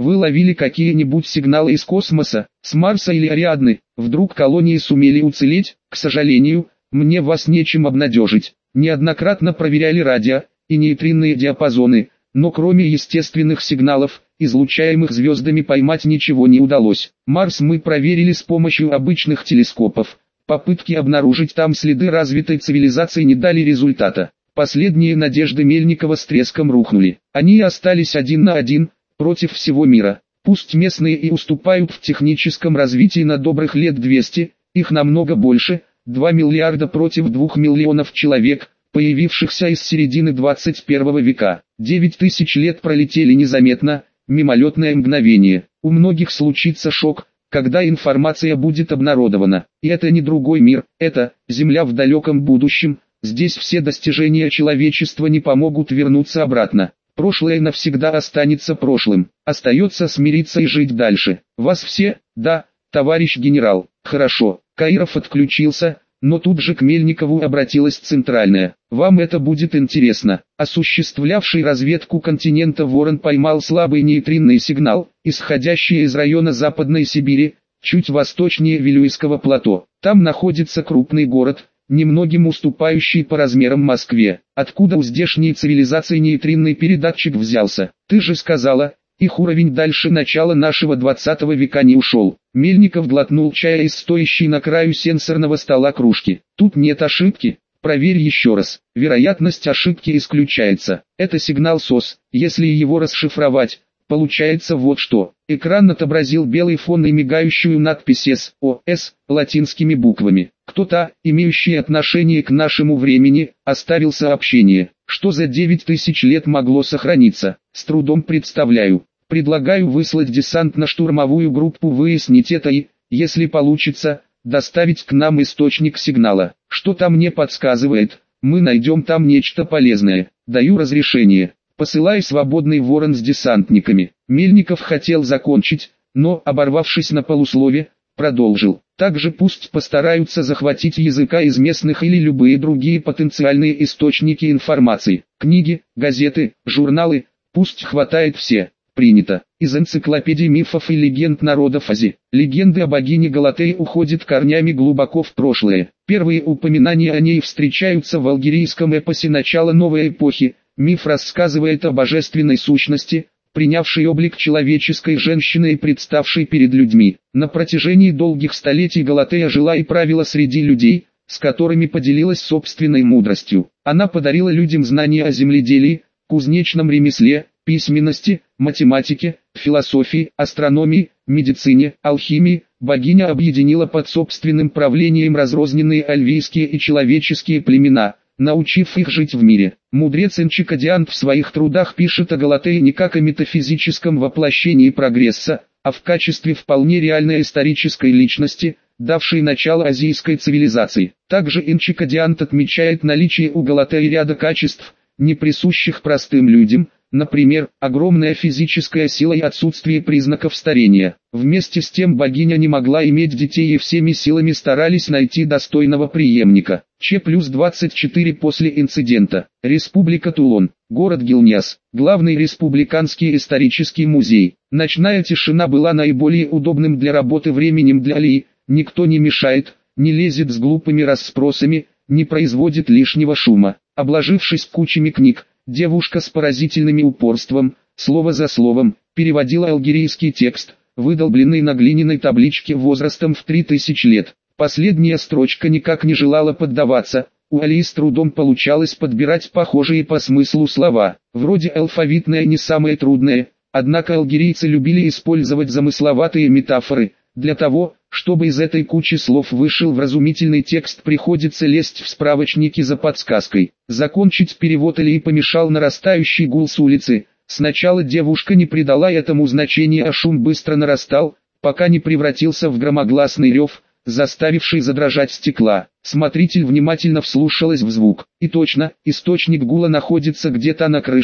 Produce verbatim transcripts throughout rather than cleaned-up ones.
Вы ловили какие-нибудь сигналы из космоса, с Марса или Ариадны? Вдруг колонии сумели уцелеть? К сожалению, мне вас нечем обнадежить. Неоднократно проверяли радио и нейтринные диапазоны, но кроме естественных сигналов, излучаемых звездами, поймать ничего не удалось. Марс мы проверили с помощью обычных телескопов. Попытки обнаружить там следы развитой цивилизации не дали результата. Последние надежды Мельникова с треском рухнули. Они остались один на один против всего мира. Пусть местные и уступают в техническом развитии на добрых лет двести, их намного больше, два миллиарда против двух миллионов человек, появившихся из середины двадцать первого века. девять тысяч лет пролетели незаметно, мимолетное мгновение. У многих случится шок, когда информация будет обнародована. И это не другой мир, это Земля в далеком будущем. Здесь все достижения человечества не помогут вернуться обратно. Прошлое навсегда останется прошлым. Остается смириться и жить дальше. Вас все? Да, товарищ генерал. Хорошо. Каиров отключился, но тут же к Мельникову обратилась центральная. Вам это будет интересно. Осуществлявший разведку континента Ворон поймал слабый нейтринный сигнал, исходящий из района Западной Сибири, чуть восточнее Вилюйского плато. Там находится крупный город, немногим уступающий по размерам Москве. Откуда у здешней цивилизации нейтринный передатчик взялся? Ты же сказала, их уровень дальше начала нашего двадцатого века не ушел. Мельников глотнул чая из стоящей на краю сенсорного стола кружки. Тут нет ошибки. Проверь еще раз. Вероятность ошибки исключается. Это сигнал СОС. Если его расшифровать, получается вот что. Экран отобразил белый фон и мигающую надпись эс о эс латинскими буквами. Кто-то, имеющий отношение к нашему времени, оставил сообщение. Что за девять тысяч лет могло сохраниться? С трудом представляю. Предлагаю выслать десант на штурмовую группу, выяснить это и, если получится, доставить к нам источник сигнала. Что-то мне подсказывает, мы найдем там нечто полезное. Даю разрешение. Посылай свободный Ворон с десантниками. Мельников хотел закончить, но, оборвавшись на полуслове, продолжил. Также пусть постараются захватить языка из местных или любые другие потенциальные источники информации. Книги, газеты, журналы, пусть хватает все. Принято. Из энциклопедии мифов и легенд народов Азии. Легенды о богине Галатее уходят корнями глубоко в прошлое. Первые упоминания о ней встречаются в алгерийском эпосе начала новой эпохи. Миф рассказывает о божественной сущности, принявшей облик человеческой женщины и представшей перед людьми. На протяжении долгих столетий Галатея жила и правила среди людей, с которыми поделилась собственной мудростью. Она подарила людям знания о земледелии, кузнечном ремесле, письменности, математике, философии, астрономии, медицине, алхимии. Богиня объединила под собственным правлением разрозненные альвийские и человеческие племена, научив их жить в мире. Мудрец Энчикадиант в своих трудах пишет о Галатее не как о метафизическом воплощении прогресса, а в качестве вполне реальной исторической личности, давшей начало азийской цивилизации. Также Энчикадиант отмечает наличие у Галатеи ряда качеств, не присущих простым людям, например, огромная физическая сила и отсутствие признаков старения. Вместе с тем богиня не могла иметь детей и всеми силами старались найти достойного преемника. Ч плюс двадцать четыре после инцидента. Республика Тулон. Город Гилняс. Главный республиканский исторический музей. Ночная тишина была наиболее удобным для работы временем для Алии. Никто не мешает, не лезет с глупыми расспросами, не производит лишнего шума. Обложившись кучами книг, девушка с поразительным упорством, слово за словом, переводила алгерийский текст, выдолбленный на глиняной табличке возрастом в три тысячи лет. Последняя строчка никак не желала поддаваться, у Алии с трудом получалось подбирать похожие по смыслу слова. Вроде алфавитное не самое трудное, однако алгерийцы любили использовать замысловатые метафоры. Для того, чтобы из этой кучи слов вышел вразумительный текст, приходится лезть в справочники за подсказкой. Закончить перевод Алии помешал нарастающий гул с улицы. Сначала девушка не придала этому значения, а шум быстро нарастал, пока не превратился в громогласный рев, заставивший задрожать стекла. Смотритель внимательно вслушалась в звук. И точно, источник гула находится где-то на крыше,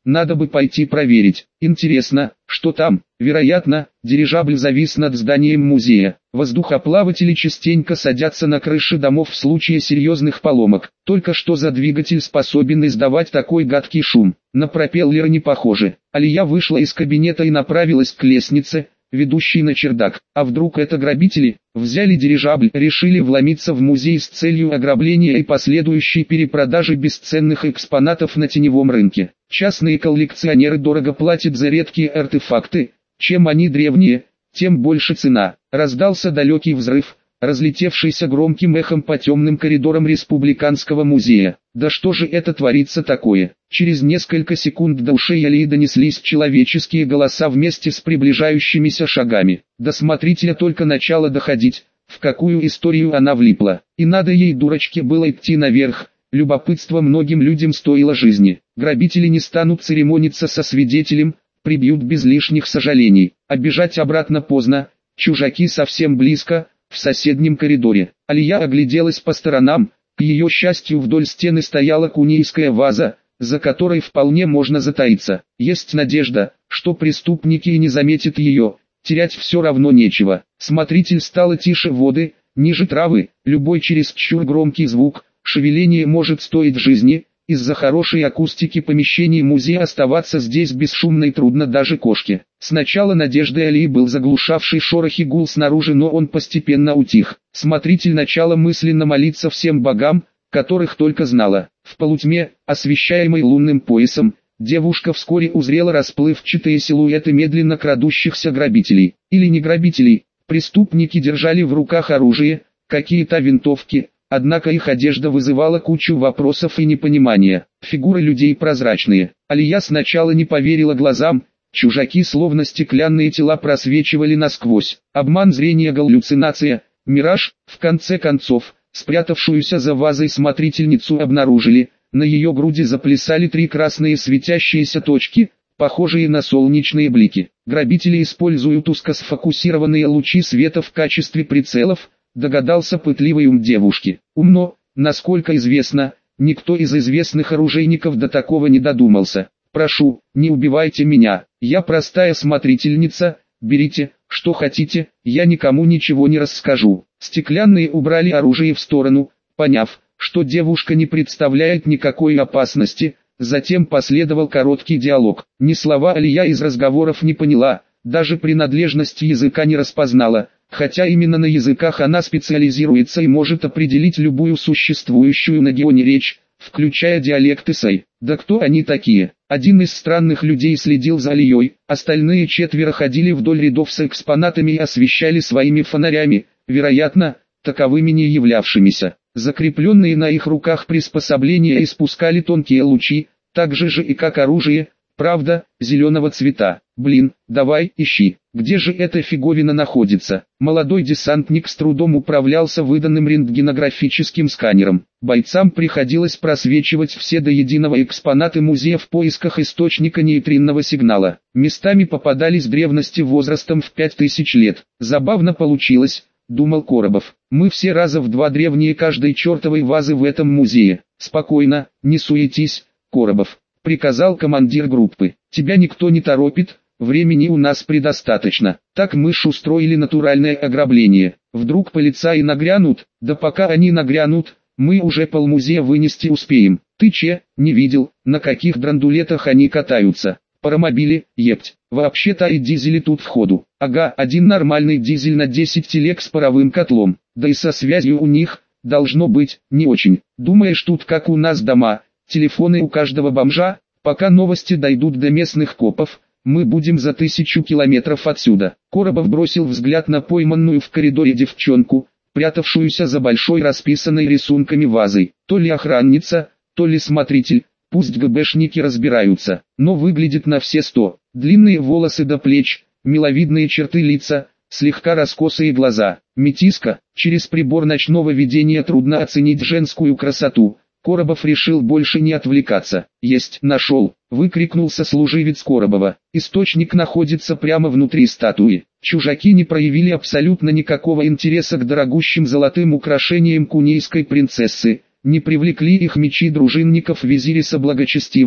надо бы пойти проверить. Интересно, что там? Вероятно, дирижабль завис над зданием музея. Воздухоплаватели частенько садятся на крыши домов в случае серьезных поломок. Только что за двигатель способен издавать такой гадкий шум? На пропеллер не похоже. Алия вышла из кабинета и направилась к лестнице, ведущий на чердак. А вдруг это грабители? Взяли дирижабль, решили вломиться в музей с целью ограбления и последующей перепродажи бесценных экспонатов на теневом рынке. Частные коллекционеры дорого платят за редкие артефакты. Чем они древние, тем больше цена. Раздался далекий взрыв, разлетевшийся громким эхом по темным коридорам Республиканского музея. Да что же это творится такое? Через несколько секунд до ушей Алии донеслись человеческие голоса вместе с приближающимися шагами. До смотрителя только начало доходить, в какую историю она влипла. И надо ей, дурочке, было идти наверх. Любопытство многим людям стоило жизни. Грабители не станут церемониться со свидетелем, прибьют без лишних сожалений. А бежать обратно поздно, чужаки совсем близко, в соседнем коридоре. Алия огляделась по сторонам. К ее счастью, вдоль стены стояла кунейская ваза, за которой вполне можно затаиться. Есть надежда, что преступники и не заметят ее, терять все равно нечего. Смотритель стало тише воды, ниже травы, любой чересчур громкий звук, шевеление может стоить жизни. Из-за хорошей акустики помещений музея оставаться здесь бесшумно и трудно даже кошке. Сначала надеждой Алии был заглушавший шорохи гул снаружи, но он постепенно утих. Смотритель начала мысленно молиться всем богам, которых только знала. В полутьме, освещаемой лунным поясом, девушка вскоре узрела расплывчатые силуэты медленно крадущихся грабителей. Или не грабителей, преступники держали в руках оружие, какие-то винтовки. Однако их одежда вызывала кучу вопросов и непонимания. Фигуры людей прозрачные. Алия сначала не поверила глазам. Чужаки словно стеклянные тела просвечивали насквозь. Обман зрения, галлюцинация, мираж. В конце концов, спрятавшуюся за вазой смотрительницу обнаружили. На ее груди заплясали три красные светящиеся точки, похожие на солнечные блики. Грабители используют узкосфокусированные лучи света в качестве прицелов, догадался пытливый ум девушки. Умно, насколько известно, никто из известных оружейников до такого не додумался. Прошу, не убивайте меня, я простая смотрительница, берите, что хотите, я никому ничего не расскажу. Стеклянные убрали оружие в сторону, поняв, что девушка не представляет никакой опасности. Затем последовал короткий диалог. Ни слова Алия из разговоров не поняла, даже принадлежность языка не распознала. Хотя именно на языках она специализируется и может определить любую существующую на Геоне речь, включая диалекты Сай. Да кто они такие? Один из странных людей следил за Алией, остальные четверо ходили вдоль рядов с экспонатами и освещали своими фонарями, вероятно, таковыми не являвшимися. Закрепленные на их руках приспособления испускали тонкие лучи, так же же и как оружие, правда, зеленого цвета. Блин, давай, ищи, где же эта фиговина находится? Молодой десантник с трудом управлялся выданным рентгенографическим сканером. Бойцам приходилось просвечивать все до единого экспонаты музея в поисках источника нейтринного сигнала. Местами попадались древности возрастом в пять тысяч лет. Забавно получилось, думал Коробов. Мы все раза в два древнее каждой чертовой вазы в этом музее. Спокойно, не суетись, Коробов, приказал командир группы. Тебя никто не торопит. Времени у нас предостаточно. Так мы ж устроили натуральное ограбление. Вдруг полицаи нагрянут, да пока они нагрянут, мы уже полмузея вынести успеем. Ты че, не видел, на каких драндулетах они катаются? Паромобили, епть. Вообще-то и дизели тут в ходу. Ага, один нормальный дизель на десять телег с паровым котлом. Да и со связью у них, должно быть, не очень. Думаешь, тут как у нас дома, телефоны у каждого бомжа? Пока новости дойдут до местных копов, мы будем за тысячу километров отсюда. Коробов бросил взгляд на пойманную в коридоре девчонку, прятавшуюся за большой расписанной рисунками вазой. То ли охранница, то ли смотритель, пусть ГБшники разбираются, но выглядит на все сто. Длинные волосы до плеч, миловидные черты лица, слегка раскосые глаза. Метиска, через прибор ночного видения трудно оценить женскую красоту. Коробов решил больше не отвлекаться. «Есть, нашел!» — выкрикнул сослуживец Коробова. Источник находится прямо внутри статуи. Чужаки не проявили абсолютно никакого интереса к дорогущим золотым украшениям кунейской принцессы, не привлекли их мечи дружинников Визириса Благочестивого,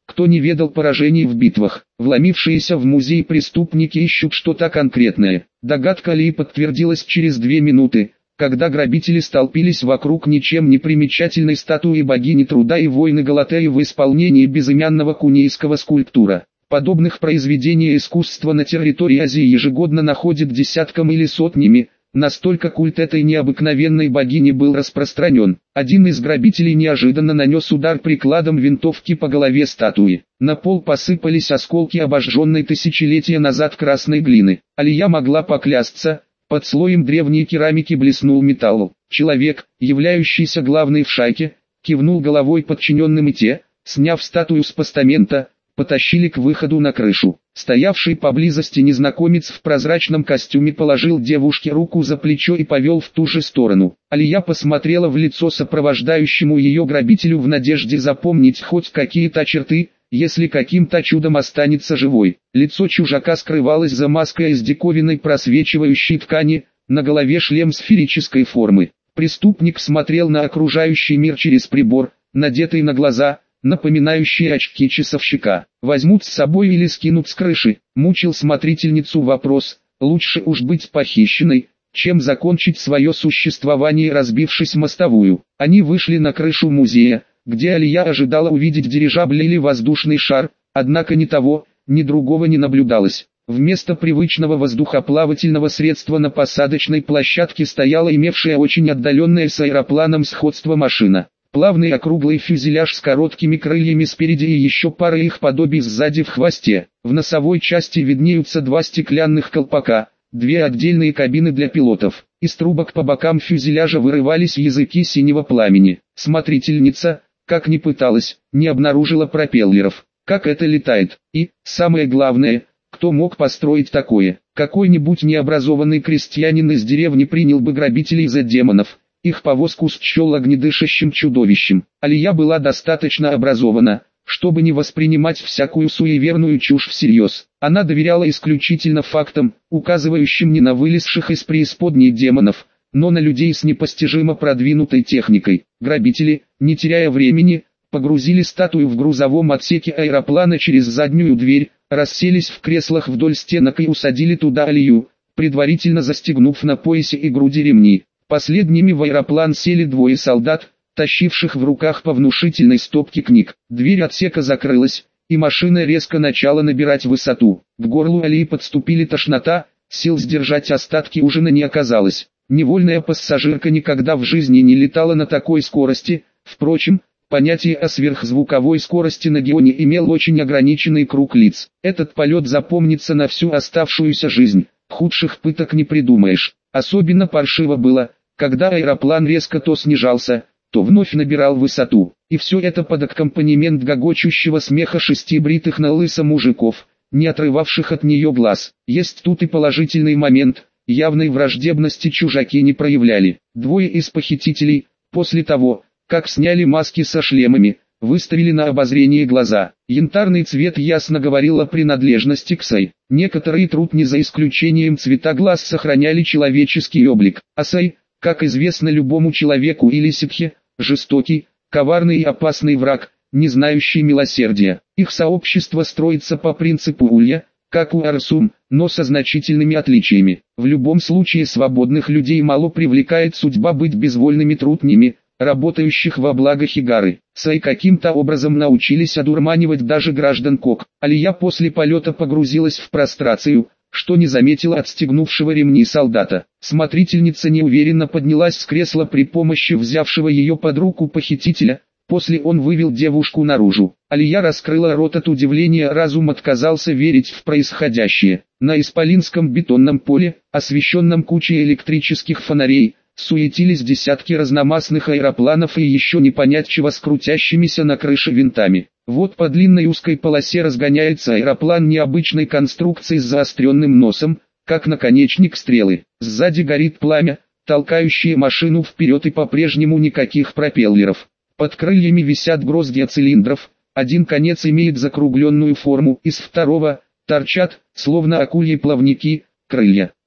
кто не ведал поражений в битвах. Вломившиеся в музей преступники ищут что-то конкретное. Догадка Алии подтвердилась через две минуты, когда грабители столпились вокруг ничем не примечательной статуи богини труда и войны Галатеи в исполнении безымянного кунейского скульптора. Подобных произведений искусства на территории Азии ежегодно находят десятками или сотнями, настолько культ этой необыкновенной богини был распространен. Один из грабителей неожиданно нанес удар прикладом винтовки по голове статуи. На пол посыпались осколки обожженной тысячелетия назад красной глины. Алия могла поклясться, под слоем древней керамики блеснул металл. Человек, являющийся главной в шайке, кивнул головой подчиненным и те, сняв статую с постамента, потащили к выходу на крышу. Стоявший поблизости незнакомец в прозрачном костюме положил девушке руку за плечо и повел в ту же сторону. Алия посмотрела в лицо сопровождающему ее грабителю в надежде запомнить хоть какие-то черты, если каким-то чудом останется живой. Лицо чужака скрывалось за маской из диковинной просвечивающей ткани, на голове шлем сферической формы. Преступник смотрел на окружающий мир через прибор, надетый на глаза, напоминающие очки часовщика. Возьмут с собой или скинут с крыши, мучил смотрительницу вопрос, лучше уж быть похищенной, чем закончить свое существование, разбившись мостовую. Они вышли на крышу музея, где Алия ожидала увидеть дирижабль или воздушный шар, однако ни того, ни другого не наблюдалось. Вместо привычного воздухоплавательного средства на посадочной площадке стояла имевшая очень отдаленное с аэропланом сходство машина. Плавный округлый фюзеляж с короткими крыльями спереди и еще пара их подобий сзади в хвосте. В носовой части виднеются два стеклянных колпака, две отдельные кабины для пилотов. Из трубок по бокам фюзеляжа вырывались языки синего пламени. Смотрительница, как ни пыталась, не обнаружила пропеллеров. Как это летает? И, самое главное, кто мог построить такое? Какой-нибудь необразованный крестьянин из деревни принял бы грабителей за демонов. Их повозку счел огнедышащим чудовищем. Алия была достаточно образована, чтобы не воспринимать всякую суеверную чушь всерьез. Она доверяла исключительно фактам, указывающим не на вылезших из преисподней демонов, но на людей с непостижимо продвинутой техникой. Грабители, не теряя времени, погрузили статую в грузовом отсеке аэроплана через заднюю дверь, расселись в креслах вдоль стенок и усадили туда Алию, предварительно застегнув на поясе и груди ремни. Последними в аэроплан сели двое солдат, тащивших в руках по внушительной стопке книг. Дверь отсека закрылась, и машина резко начала набирать высоту. К горлу Алии подступили тошнота, сил сдержать остатки ужина не оказалось. Невольная пассажирка никогда в жизни не летала на такой скорости, впрочем, понятие о сверхзвуковой скорости на Геоне имел очень ограниченный круг лиц. Этот полет запомнится на всю оставшуюся жизнь, худших пыток не придумаешь. Особенно паршиво было, когда аэроплан резко то снижался, то вновь набирал высоту. И все это под аккомпанемент гогочущего смеха шести бритых на лысо мужиков, не отрывавших от нее глаз. Есть тут и положительный момент, явной враждебности чужаки не проявляли. Двое из похитителей, после того, как сняли маски со шлемами, выставили на обозрение глаза. Янтарный цвет ясно говорил о принадлежности к Сай. Некоторые трутни за исключением цвета глаз сохраняли человеческий облик. А Сай, как известно любому человеку или ситхе, жестокий, коварный и опасный враг, не знающий милосердия. Их сообщество строится по принципу улья, как у Арсум, но со значительными отличиями. В любом случае свободных людей мало привлекает судьба быть безвольными трутнями, работающих во благо Хигары. Сай каким-то образом научились одурманивать даже граждан Кок. Алия после полета погрузилась в прострацию, что не заметила отстегнувшего ремни солдата. Смотрительница неуверенно поднялась с кресла при помощи взявшего ее под руку похитителя, после он вывел девушку наружу. Алия раскрыла рот от удивления, разум отказался верить в происходящее. На исполинском бетонном поле, освещенном кучей электрических фонарей, суетились десятки разномастных аэропланов и еще не понять чего с крутящимися на крыше винтами. Вот по длинной узкой полосе разгоняется аэроплан необычной конструкции с заостренным носом, как наконечник стрелы. Сзади горит пламя, толкающее машину вперед, и по-прежнему никаких пропеллеров. Под крыльями висят гроздья цилиндров, один конец имеет закругленную форму, из второго торчат, словно акульи плавники, крылья.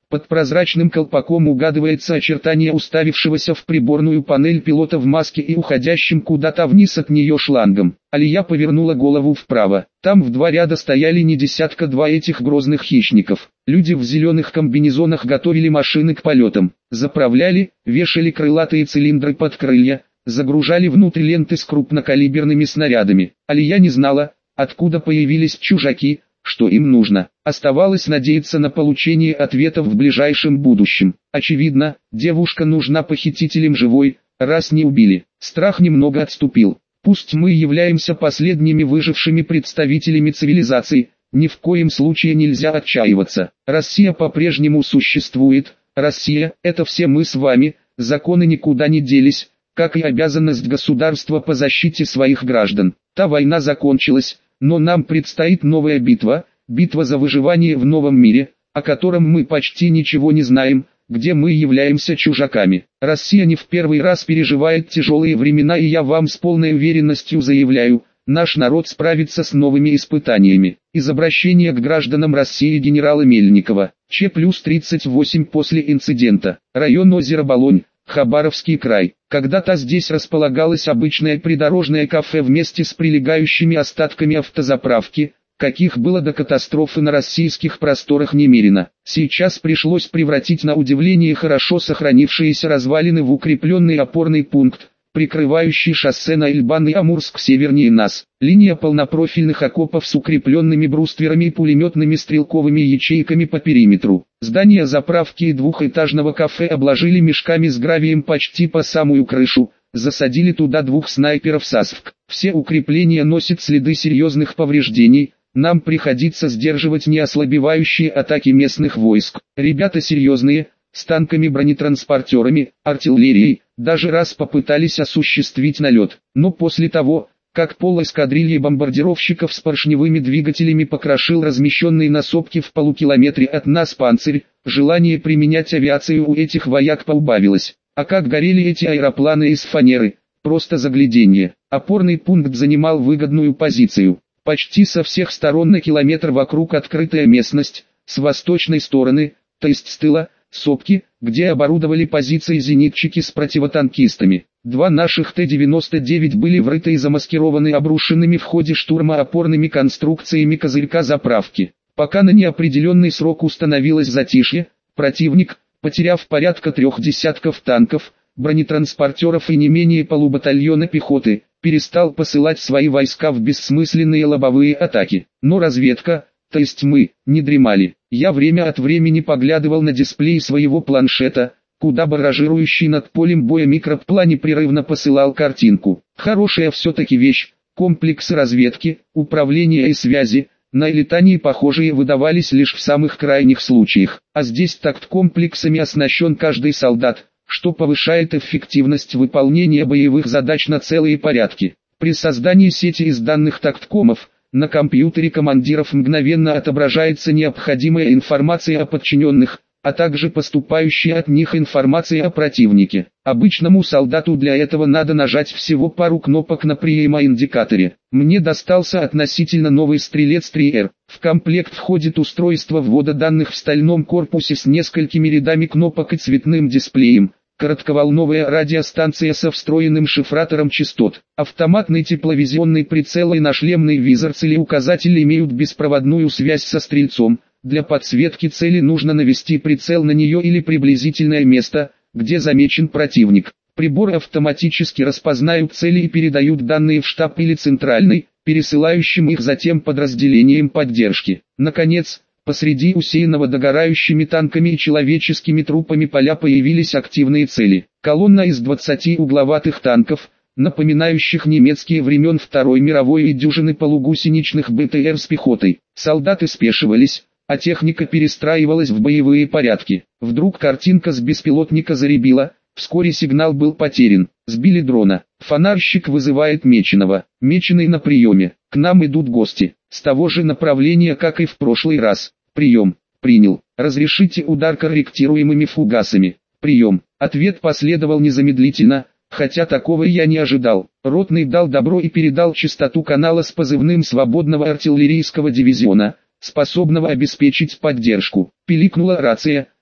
Под прозрачным колпаком угадывается очертание уставившегося в приборную панель пилота в маске и уходящим куда-то вниз от нее шлангом. Алия повернула голову вправо. Там в два ряда стояли не десятка два этих грозных хищников. Люди в зеленых комбинезонах готовили машины к полетам. Заправляли, вешали крылатые цилиндры под крылья, загружали внутрь ленты с крупнокалиберными снарядами. Алия не знала, откуда появились чужаки, что им нужно. Оставалось надеяться на получение ответов в ближайшем будущем. Очевидно, девушка нужна похитителям живой, раз не убили. Страх немного отступил. Пусть мы являемся последними выжившими представителями цивилизации, ни в коем случае нельзя отчаиваться. Россия по-прежнему существует. Россия – это все мы с вами, законы никуда не делись, как и обязанность государства по защите своих граждан. Та война закончилась. Но нам предстоит новая битва, битва за выживание в новом мире, о котором мы почти ничего не знаем, где мы являемся чужаками. Россия не в первый раз переживает тяжелые времена, и я вам с полной уверенностью заявляю, наш народ справится с новыми испытаниями. Из обращения к гражданам России генерала Мельникова, Ч плюс тридцать восемь после инцидента, район озера Болонь, Хабаровский край. Когда-то здесь располагалось обычное придорожное кафе вместе с прилегающими остатками автозаправки, каких было до катастрофы на российских просторах немерено. Сейчас пришлось превратить на удивление хорошо сохранившиеся развалины в укрепленный опорный пункт, прикрывающий шоссе на Ильбан и Амурск севернее нас. Линия полнопрофильных окопов с укрепленными брустверами и пулеметными стрелковыми ячейками по периметру. Здание заправки и двухэтажного кафе обложили мешками с гравием почти по самую крышу, засадили туда двух снайперов САСВК. Все укрепления носят следы серьезных повреждений, нам приходится сдерживать неослабевающие атаки местных войск. Ребята серьезные, с танками-бронетранспортерами, артиллерией, даже раз попытались осуществить налет. Но после того, как пол эскадрильи бомбардировщиков с поршневыми двигателями покрошил размещенный на сопке в полукилометре от нас панцирь, желание применять авиацию у этих вояк поубавилось. А как горели эти аэропланы из фанеры, просто загляденье. Опорный пункт занимал выгодную позицию. Почти со всех сторон на километр вокруг открытая местность, с восточной стороны, то есть с тыла, сопки, где оборудовали позиции зенитчики с противотанкистами. Два наших Т девяносто девять были врыты и замаскированы обрушенными в ходе штурма опорными конструкциями козырька заправки. Пока на неопределенный срок установилось затишье, противник, потеряв порядка трех десятков танков, бронетранспортеров и не менее полубатальона пехоты, перестал посылать свои войска в бессмысленные лобовые атаки. Но разведка, то есть мы, не дремали. Я время от времени поглядывал на дисплей своего планшета, куда баражирующий над полем боя микроплан непрерывно посылал картинку. Хорошая все-таки вещь, комплексы разведки, управления и связи, на летании похожие выдавались лишь в самых крайних случаях. А здесь такт-комплексами оснащен каждый солдат, что повышает эффективность выполнения боевых задач на целые порядки. При создании сети из данных такткомов, на компьютере командиров мгновенно отображается необходимая информация о подчиненных, а также поступающая от них информация о противнике. Обычному солдату для этого надо нажать всего пару кнопок на приема-индикаторе. Мне достался относительно новый Стрелец три эр. В комплект входит устройство ввода данных в стальном корпусе с несколькими рядами кнопок и цветным дисплеем. Коротковолновая радиостанция со встроенным шифратором частот, автоматный тепловизионный прицел и нашлемный визор целеуказатель имеют беспроводную связь со стрельцом. Для подсветки цели нужно навести прицел на нее или приблизительное место, где замечен противник. Приборы автоматически распознают цели и передают данные в штаб или центральный, пересылающим их затем подразделениям поддержки. Наконец, посреди усеянного догорающими танками и человеческими трупами поля появились активные цели. Колонна из двадцати угловатых танков, напоминающих немецкие времен Второй мировой, и дюжины полугусеничных БТР с пехотой. Солдаты спешивались, а техника перестраивалась в боевые порядки. Вдруг картинка с беспилотника заребила, вскоре сигнал был потерян. Сбили дрона. Фонарщик вызывает Меченого. Меченый на приеме. К нам идут гости. С того же направления, как и в прошлый раз. Прием. Принял. Разрешите удар корректируемыми фугасами. Прием. Ответ последовал незамедлительно, хотя такого я не ожидал. Ротный дал добро и передал частоту канала с позывным свободного артиллерийского дивизиона, способного обеспечить поддержку. Пиликнула рация,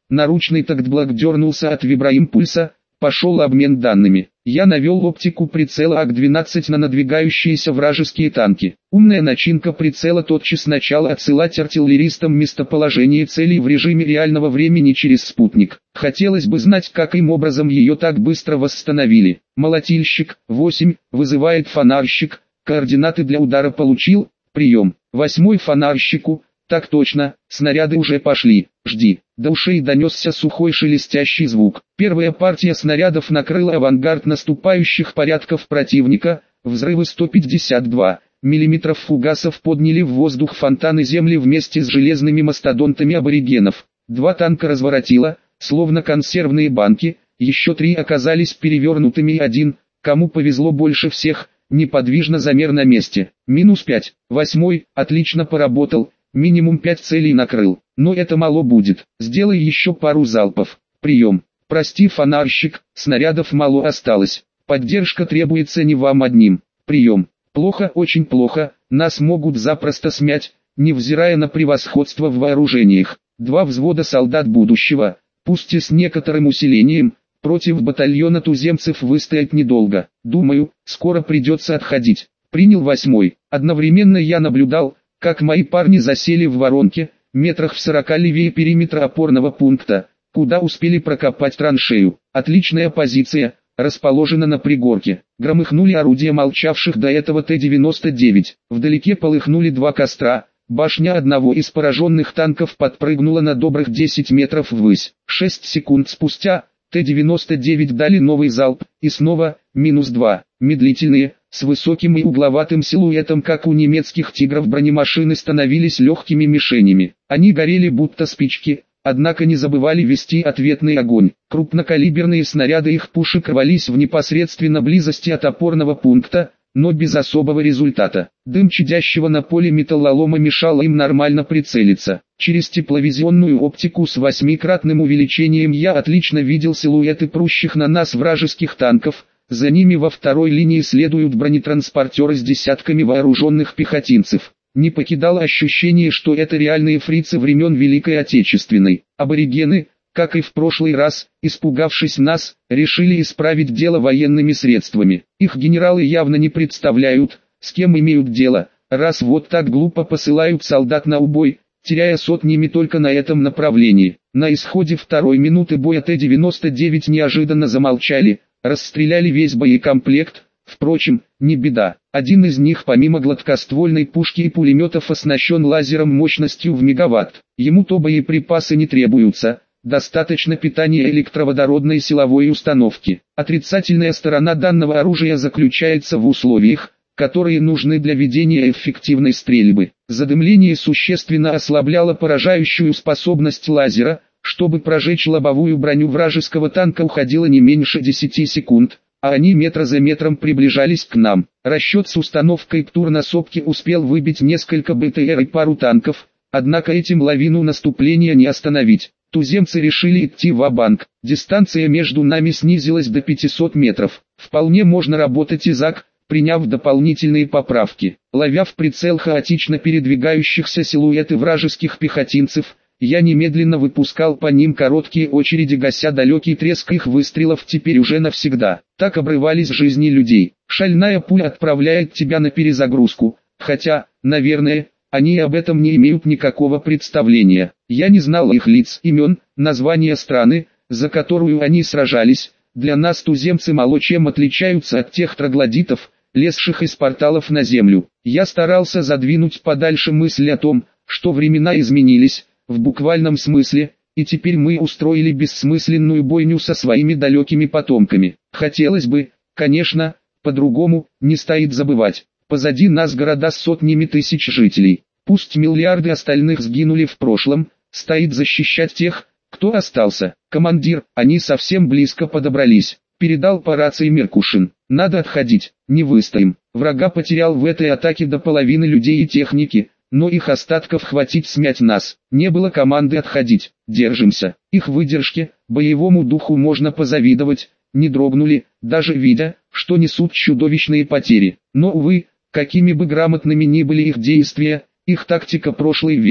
наручный тактблок дернулся от виброимпульса, пошел обмен данными. Я навел оптику прицела АК двенадцать на надвигающиеся вражеские танки. Умная начинка прицела тотчас начала отсылать артиллеристам местоположение целей в режиме реального времени через спутник. Хотелось бы знать, каким образом ее так быстро восстановили. Молотильщик, восемь, вызывает фонарщик, координаты для удара получил, прием. Восьмой фонарщику, так точно, снаряды уже пошли, жди. До ушей донесся сухой шелестящий звук. Первая партия снарядов накрыла авангард наступающих порядков противника, взрывы сто пятьдесят два миллиметров фугасов подняли в воздух фонтаны земли вместе с железными мастодонтами аборигенов. Два танка разворотило, словно консервные банки, еще три оказались перевернутыми и один, кому повезло больше всех, неподвижно замер на месте. Минус пять. Восьмой, отлично поработал. Минимум пять целей накрыл, но это мало будет. Сделай еще пару залпов. Прием. Прости, фонарщик, снарядов мало осталось. Поддержка требуется не вам одним. Прием. Плохо, очень плохо, нас могут запросто смять, невзирая на превосходство в вооружениях. Два взвода солдат будущего, пусть и с некоторым усилением, против батальона туземцев выстоять недолго. Думаю, скоро придется отходить. Принял восьмой. Одновременно я наблюдал, как мои парни засели в воронке, метрах в сорока левее периметра опорного пункта, куда успели прокопать траншею. Отличная позиция, расположена на пригорке. Громыхнули орудия молчавших до этого Т девяносто девять. Вдалеке полыхнули два костра, башня одного из пораженных танков подпрыгнула на добрых десять метров ввысь. Шесть секунд спустя, Т девяносто девять дали новый залп, и снова, минус два, медлительные, с высоким и угловатым силуэтом, как у немецких тигров, бронемашины становились легкими мишенями. Они горели будто спички, однако не забывали вести ответный огонь. Крупнокалиберные снаряды их пушек рвались в непосредственно близости от опорного пункта, но без особого результата. Дым чадящего на поле металлолома мешал им нормально прицелиться. Через тепловизионную оптику с восьмикратным увеличением я отлично видел силуэты прущих на нас вражеских танков. За ними во второй линии следуют бронетранспортеры с десятками вооруженных пехотинцев. Не покидало ощущение, что это реальные фрицы времен Великой Отечественной. Аборигены, как и в прошлый раз, испугавшись нас, решили исправить дело военными средствами. Их генералы явно не представляют, с кем имеют дело, раз вот так глупо посылают солдат на убой, теряя сотнями только на этом направлении. На исходе второй минуты боя Т девяносто девять неожиданно замолчали, расстреляли весь боекомплект. Впрочем, не беда. Один из них помимо гладкоствольной пушки и пулеметов оснащен лазером мощностью в мегаватт. Ему-то боеприпасы не требуются, достаточно питания электроводородной силовой установки. Отрицательная сторона данного оружия заключается в условиях, которые нужны для ведения эффективной стрельбы. Задымление существенно ослабляло поражающую способность лазера. Чтобы прожечь лобовую броню вражеского танка, уходило не меньше десяти секунд, а они метра за метром приближались к нам. Расчет с установкой ПТУР на сопке успел выбить несколько БТР и пару танков, однако этим лавину наступления не остановить. Туземцы решили идти ва-банк. Дистанция между нами снизилась до пятисот метров. Вполне можно работать из АК, приняв дополнительные поправки. Ловя в прицел хаотично передвигающихся силуэты вражеских пехотинцев, я немедленно выпускал по ним короткие очереди, гася далекий треск их выстрелов теперь уже навсегда. Так обрывались жизни людей. Шальная пуля отправляет тебя на перезагрузку, хотя, наверное, они об этом не имеют никакого представления. Я не знал их лиц, имен, названия страны, за которую они сражались. Для нас туземцы мало чем отличаются от тех троглодитов, лезших из порталов на землю. Я старался задвинуть подальше мысль о том, что времена изменились, в буквальном смысле, и теперь мы устроили бессмысленную бойню со своими далекими потомками. Хотелось бы, конечно, по-другому, не стоит забывать. Позади нас города с сотнями тысяч жителей. Пусть миллиарды остальных сгинули в прошлом, стоит защищать тех, кто остался. Командир, они совсем близко подобрались. Передал по рации Меркушин. Надо отходить, не выстоим. Врага потерял в этой атаке до половины людей и техники, но их остатков хватит смять нас. Не было команды отходить. Держимся. Их выдержке, боевому духу можно позавидовать. Не дрогнули, даже видя, что несут чудовищные потери. Но увы, какими бы грамотными ни были их действия, их тактика прошлый век,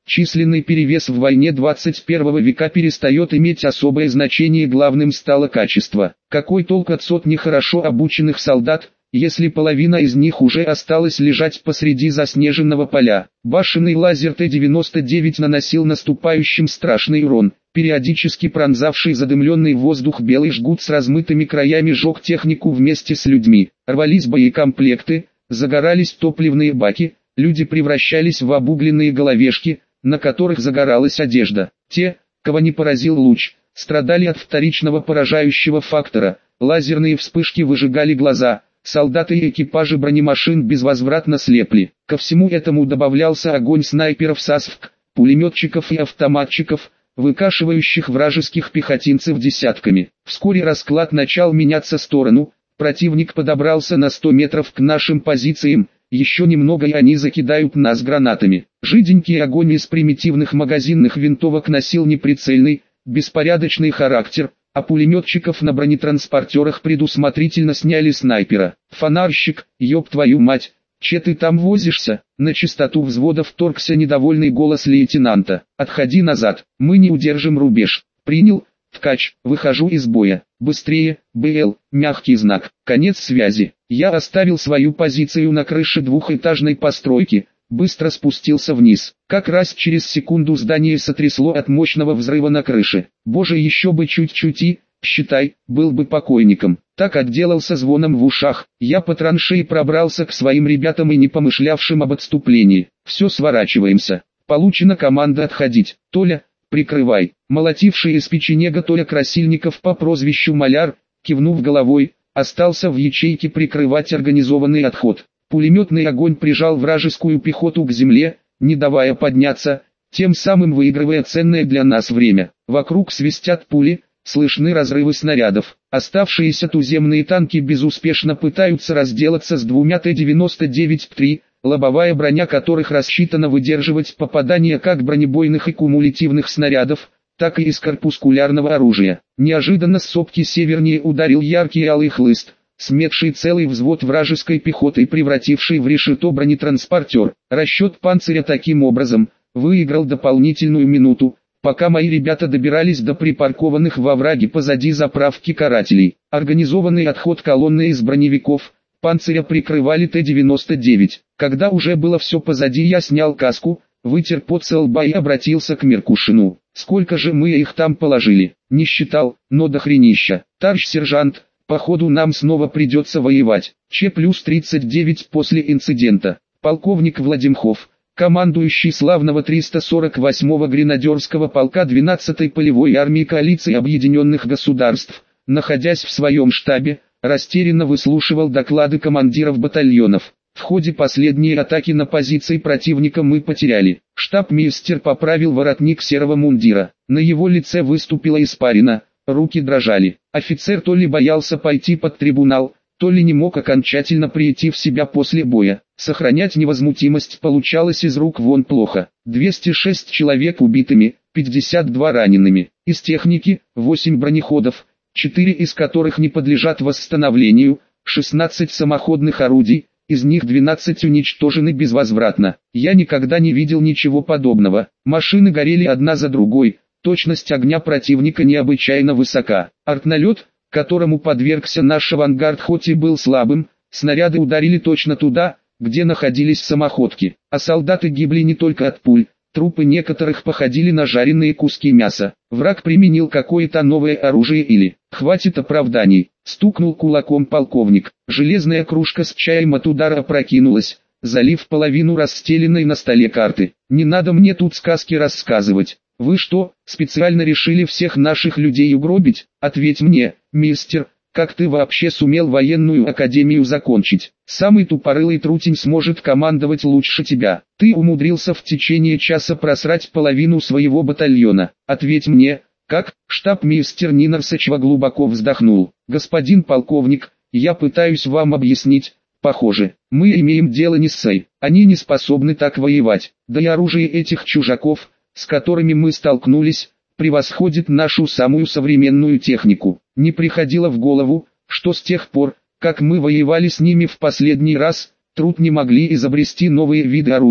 Численный перевес в войне двадцать первого века перестает иметь особое значение, главным стало качество. Какой толк от сотни хорошо обученных солдат, если половина из них уже осталась лежать посреди заснеженного поля? Башенный лазер Т девяносто девять наносил наступающим страшный урон. Периодически пронзавший задымленный воздух белый жгут с размытыми краями жег технику вместе с людьми. Рвались боекомплекты, загорались топливные баки, люди превращались в обугленные головешки, на которых загоралась одежда. Те, кого не поразил луч, страдали от вторичного поражающего фактора. Лазерные вспышки выжигали глаза. Солдаты и экипажи бронемашин безвозвратно слепли. Ко всему этому добавлялся огонь снайперов с АСВК, пулеметчиков и автоматчиков, выкашивающих вражеских пехотинцев десятками. Вскоре расклад начал меняться в сторону. Противник подобрался на сто метров к нашим позициям. Еще немного и они закидают нас гранатами. Жиденький огонь из примитивных магазинных винтовок носил неприцельный, беспорядочный характер, а пулеметчиков на бронетранспортерах предусмотрительно сняли снайпера. «Фонарщик, ёб твою мать, че ты там возишься?» На частоту взвода вторгся недовольный голос лейтенанта. «Отходи назад, мы не удержим рубеж». «Принял, ткач, выхожу из боя». «Быстрее, БЛ», мягкий знак. Конец связи. Я оставил свою позицию на крыше двухэтажной постройки, быстро спустился вниз. Как раз через секунду здание сотрясло от мощного взрыва на крыше. Боже, еще бы чуть-чуть и, считай, был бы покойником. Так отделался звоном в ушах. Я по траншеи пробрался к своим ребятам и не помышлявшим об отступлении. Все, сворачиваемся. Получена команда отходить. Толя, прикрывай. Молотивший из печенега Толя Красильников по прозвищу Маляр, кивнув головой, остался в ячейке прикрывать организованный отход. Пулеметный огонь прижал вражескую пехоту к земле, не давая подняться, тем самым выигрывая ценное для нас время. Вокруг свистят пули, слышны разрывы снарядов. Оставшиеся туземные танки безуспешно пытаются разделаться с двумя Т девяносто девять П три, лобовая броня которых рассчитана выдерживать попадания как бронебойных и кумулятивных снарядов, так и из корпускулярного оружия. Неожиданно с сопки севернее ударил яркий алый хлыст, сметший целый взвод вражеской пехоты и превративший в решето бронетранспортер. Расчет панциря таким образом выиграл дополнительную минуту, пока мои ребята добирались до припаркованных во враге позади заправки карателей. Организованный отход колонны из броневиков панциря прикрывали Т девяносто девять. Когда уже было все позади, я снял каску, вытер пот со лба и обратился к Меркушину. «Сколько же мы их там положили?» «Не считал, но дохренища. Товарищ сержант, походу нам снова придется воевать». Ч плюс тридцать девять после инцидента. Полковник Владимхов, командующий славного триста сорок восьмого гренадерского полка двенадцатой полевой армии коалиции Объединенных Государств, находясь в своем штабе, растерянно выслушивал доклады командиров батальонов. В ходе последней атаки на позиции противника мы потеряли. Штаб-мейстер поправил воротник серого мундира. На его лице выступила испарина, руки дрожали. Офицер то ли боялся пойти под трибунал, то ли не мог окончательно прийти в себя после боя. Сохранять невозмутимость получалось из рук вон плохо. двести шесть человек убитыми, пятьдесят два ранеными. Из техники восемь бронеходов, четыре из которых не подлежат восстановлению, шестнадцать самоходных орудий, из них двенадцать уничтожены безвозвратно. Я никогда не видел ничего подобного. Машины горели одна за другой, точность огня противника необычайно высока. Артналет, которому подвергся наш авангард, хоть и был слабым, снаряды ударили точно туда, где находились самоходки. А солдаты гибли не только от пуль, трупы некоторых походили на жареные куски мяса. Враг применил какое-то новое оружие или... Хватит оправданий. Стукнул кулаком полковник. Железная кружка с чаем от удара опрокинулась, залив половину расстеленной на столе карты. Не надо мне тут сказки рассказывать. Вы что, специально решили всех наших людей угробить? Ответь мне, мистер, как ты вообще сумел военную академию закончить? Самый тупорылый трутень сможет командовать лучше тебя. Ты умудрился в течение часа просрать половину своего батальона. Ответь мне, как? Штаб-мейстер Нинарсачва глубоко вздохнул. Господин полковник, я пытаюсь вам объяснить. Похоже, мы имеем дело не с Сэй. Они не способны так воевать. Да и оружие этих чужаков, с которыми мы столкнулись, превосходит нашу самую современную технику. Не приходило в голову, что с тех пор, как мы воевали с ними в последний раз, труд не могли изобрести новые виды оружия.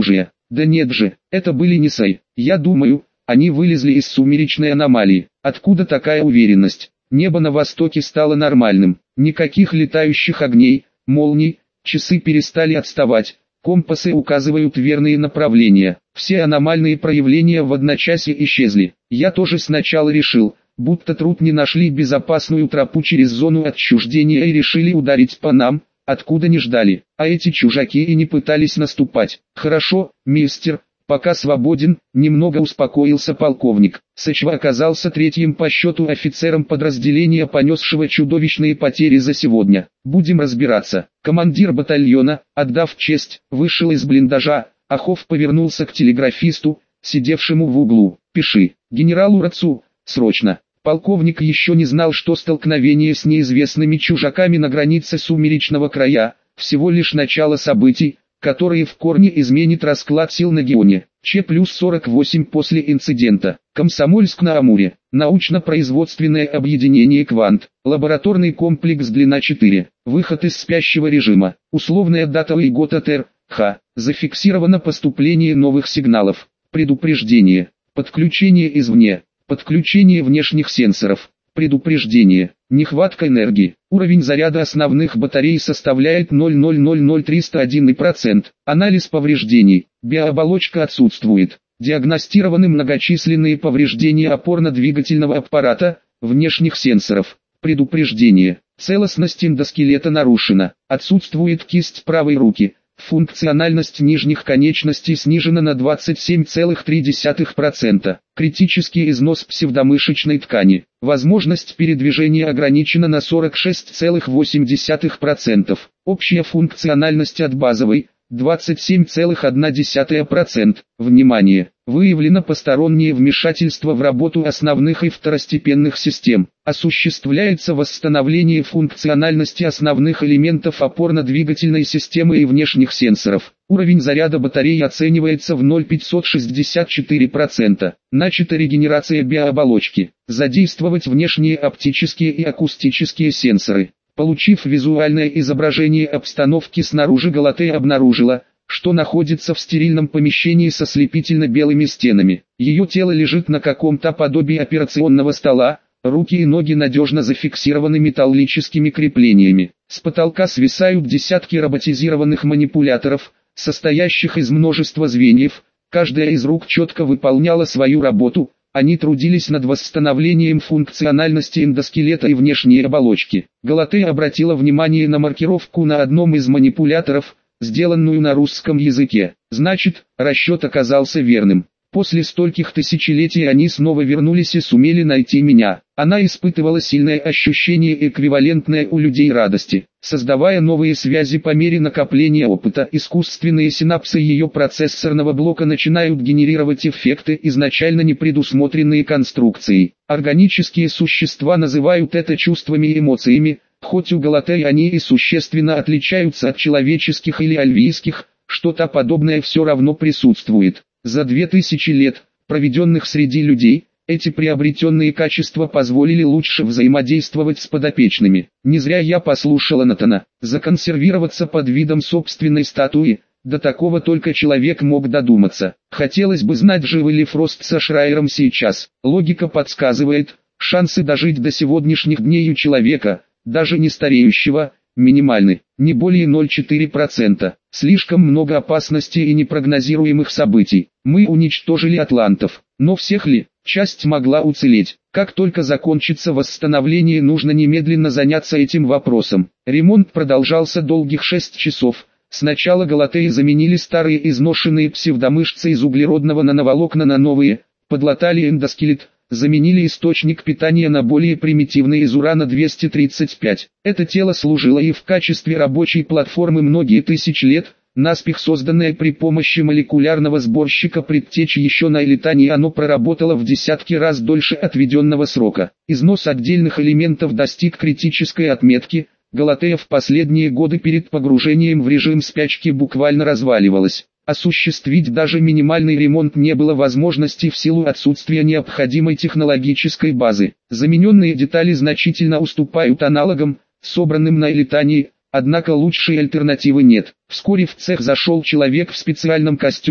Да нет же, это были не Сай. Я думаю, они вылезли из сумеречной аномалии. Откуда такая уверенность? Небо на востоке стало нормальным. Никаких летающих огней, молний, часы перестали отставать. Компасы указывают верные направления. Все аномальные проявления в одночасье исчезли. Я тоже сначала решил, будто труп не нашли безопасную тропу через зону отчуждения и решили ударить по нам, откуда не ждали. А эти чужаки и не пытались наступать. Хорошо, мистер, пока свободен, немного успокоился полковник. Сэчва оказался третьим по счету офицером подразделения, понесшего чудовищные потери за сегодня. Будем разбираться. Командир батальона, отдав честь, вышел из блиндажа, а Хофф повернулся к телеграфисту, сидевшему в углу. «Пиши, генералу Рацу, срочно». Полковник еще не знал, что столкновение с неизвестными чужаками на границе сумеречного края – всего лишь начало событий, которые в корне изменит расклад сил на Геоне. Ч плюс сорок восемь после инцидента. Комсомольск-на-Амуре. Научно-производственное объединение «Квант». Лабораторный комплекс длина четыре. Выход из спящего режима. Условная дата и год от эр ха. Зафиксировано поступление новых сигналов. Предупреждение. Подключение извне. Подключение внешних сенсоров. Предупреждение. Нехватка энергии. Уровень заряда основных батарей составляет ноль целых ноль ноль триста один процент. Анализ повреждений. Биооболочка отсутствует. Диагностированы многочисленные повреждения опорно-двигательного аппарата, внешних сенсоров. Предупреждение. Целостность эндоскелета нарушена. Отсутствует кисть правой руки. Функциональность нижних конечностей снижена на двадцать семь целых три десятых процента. Критический износ псевдомышечной ткани. Возможность передвижения ограничена на сорок шесть целых восемь десятых процента. Общая функциональность от базовой – двадцать семь целых одна десятая процента. Внимание! Выявлено постороннее вмешательство в работу основных и второстепенных систем. Осуществляется восстановление функциональности основных элементов опорно-двигательной системы и внешних сенсоров. Уровень заряда батареи оценивается в ноль целых пятьсот шестьдесят четыре процента. Начата регенерация биооболочки. Задействовать внешние оптические и акустические сенсоры. Получив визуальное изображение обстановки снаружи, Галатея обнаружила, что находится в стерильном помещении со слепительно-белыми стенами. Ее тело лежит на каком-то подобии операционного стола, руки и ноги надежно зафиксированы металлическими креплениями. С потолка свисают десятки роботизированных манипуляторов, состоящих из множества звеньев, каждая из рук четко выполняла свою работу. Они трудились над восстановлением функциональности эндоскелета и внешней оболочки. Галатея обратила внимание на маркировку на одном из манипуляторов, сделанную на русском языке. Значит, расчет оказался верным. После стольких тысячелетий они снова вернулись и сумели найти меня. Она испытывала сильное ощущение, эквивалентное у людей радости. Создавая новые связи по мере накопления опыта, искусственные синапсы ее процессорного блока начинают генерировать эффекты, изначально не предусмотренные конструкцией. Органические существа называют это чувствами и эмоциями, хоть у Галатеи они и существенно отличаются от человеческих или альвийских, что-то подобное все равно присутствует. За две тысячи лет, проведенных среди людей, эти приобретенные качества позволили лучше взаимодействовать с подопечными. Не зря я послушала Натана. Законсервироваться под видом собственной статуи, до такого только человек мог додуматься. Хотелось бы знать, живы ли Фрост со Шрайером сейчас. Логика подсказывает, шансы дожить до сегодняшних дней у человека, даже не стареющего, минимальны, не более ноль целых четыре десятых процента. Слишком много опасностей и непрогнозируемых событий. Мы уничтожили атлантов, но всех ли? Часть могла уцелеть. Как только закончится восстановление, нужно немедленно заняться этим вопросом. Ремонт продолжался долгих шесть часов. Сначала Галатеи заменили старые изношенные псевдомышцы из углеродного нановолокна на новые, подлатали эндоскелет, заменили источник питания на более примитивный из урана двести тридцать пять. Это тело служило и в качестве рабочей платформы многие тысячи лет, наспех созданное при помощи молекулярного сборщика предтечи еще на Элитании, оно проработало в десятки раз дольше отведенного срока. Износ отдельных элементов достиг критической отметки. Галатея в последние годы перед погружением в режим спячки буквально разваливалась. Осуществить даже минимальный ремонт не было возможности в силу отсутствия необходимой технологической базы. Замененные детали значительно уступают аналогам, собранным на Элитании, однако лучшей альтернативы нет. Вскоре в цех зашел человек в специальном костюме,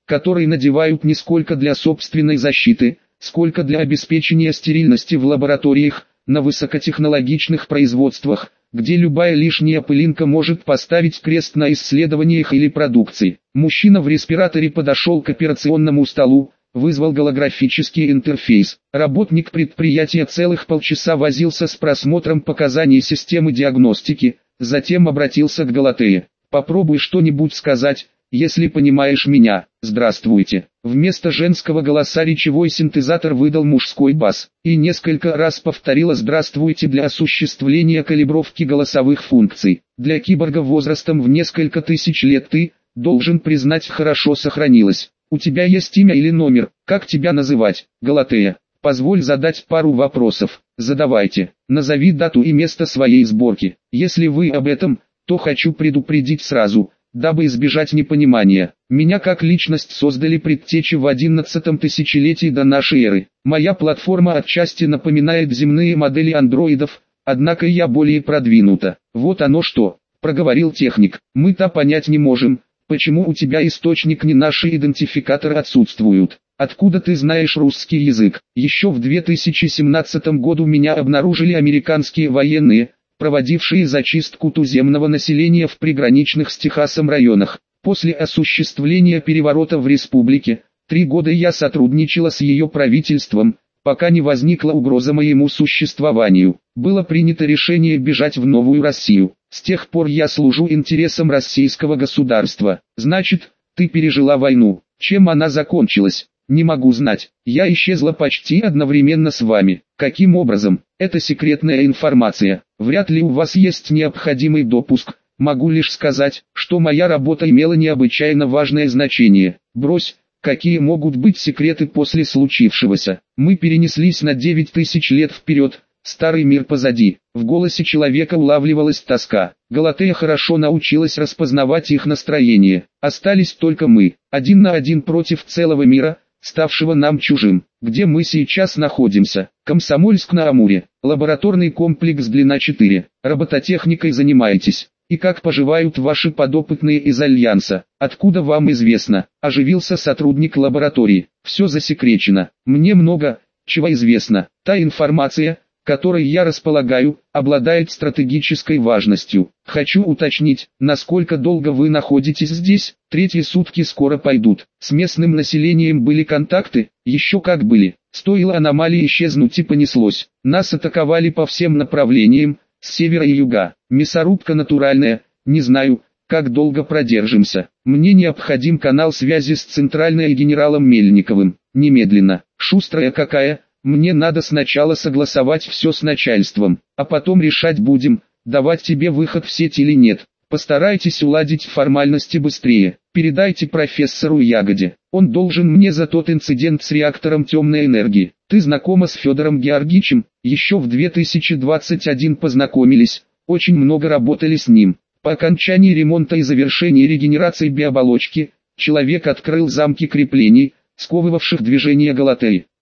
который надевают не сколько для собственной защиты, сколько для обеспечения стерильности в лабораториях, на высокотехнологичных производствах, где любая лишняя пылинка может поставить крест на исследованиях или продукции. Мужчина в респираторе подошел к операционному столу, вызвал голографический интерфейс. Работник предприятия целых полчаса возился с просмотром показаний системы диагностики, затем обратился к Галатее. «Попробуй что-нибудь сказать, если понимаешь меня. Здравствуйте». Вместо женского голоса речевой синтезатор выдал мужской бас, и несколько раз повторила «здравствуйте» для осуществления калибровки голосовых функций. Для киборга возрастом в несколько тысяч лет ты, должен признать, хорошо сохранилась. У тебя есть имя или номер? Как тебя называть? Галатея. Позволь задать пару вопросов. Задавайте. Назови дату и место своей сборки. Если вы об этом, то хочу предупредить сразу, дабы избежать непонимания. Меня как личность создали предтечи в одиннадцатом тысячелетии до нашей эры. Моя платформа отчасти напоминает земные модели андроидов, однако я более продвинута. Вот оно что, проговорил техник. Мы-то понять не можем, почему у тебя источник не наши идентификаторы отсутствуют. Откуда ты знаешь русский язык? Еще в две тысячи семнадцатом году меня обнаружили американские военные, проводившие зачистку туземного населения в приграничных с Техасом районах. После осуществления переворота в республике, три года я сотрудничала с ее правительством, пока не возникла угроза моему существованию. Было принято решение бежать в Новую Россию. С тех пор я служу интересам российского государства. Значит, ты пережила войну. Чем она закончилась? Не могу знать. Я исчезла почти одновременно с вами. Каким образом? Это секретная информация. Вряд ли у вас есть необходимый допуск. Могу лишь сказать, что моя работа имела необычайно важное значение. Брось, какие могут быть секреты после случившегося? Мы перенеслись на девять тысяч лет вперед. Старый мир позади. В голосе человека улавливалась тоска. Галатея хорошо научилась распознавать их настроение. Остались только мы, один на один против целого мира, ставшего нам чужим. Где мы сейчас находимся? Комсомольск-на-Амуре. Лабораторный комплекс длина четыре. Робототехникой занимаетесь. И как поживают ваши подопытные из Альянса? Откуда вам известно? Оживился сотрудник лаборатории. Все засекречено. Мне много чего известно. Та информация, которой я располагаю, обладает стратегической важностью. Хочу уточнить, насколько долго вы находитесь здесь? Третьи сутки скоро пойдут. С местным населением были контакты? Еще как были. Стоило аномалии исчезнуть и понеслось. Нас атаковали по всем направлениям, с севера и юга. Мясорубка натуральная, не знаю, как долго продержимся. Мне необходим канал связи с центральной и генералом Мельниковым. Немедленно. Шустрая какая. Мне надо сначала согласовать все с начальством, а потом решать будем, давать тебе выход в сеть или нет. Постарайтесь уладить формальности быстрее. Передайте профессору Ягоде. Он должен мне за тот инцидент с реактором темной энергии. Ты знакома с Федором Георгичем? Еще в две тысячи двадцать первом познакомились, очень много работали с ним. По окончании ремонта и завершении регенерации биоболочки, человек открыл замки креплений, сковывавших движение Галатеи.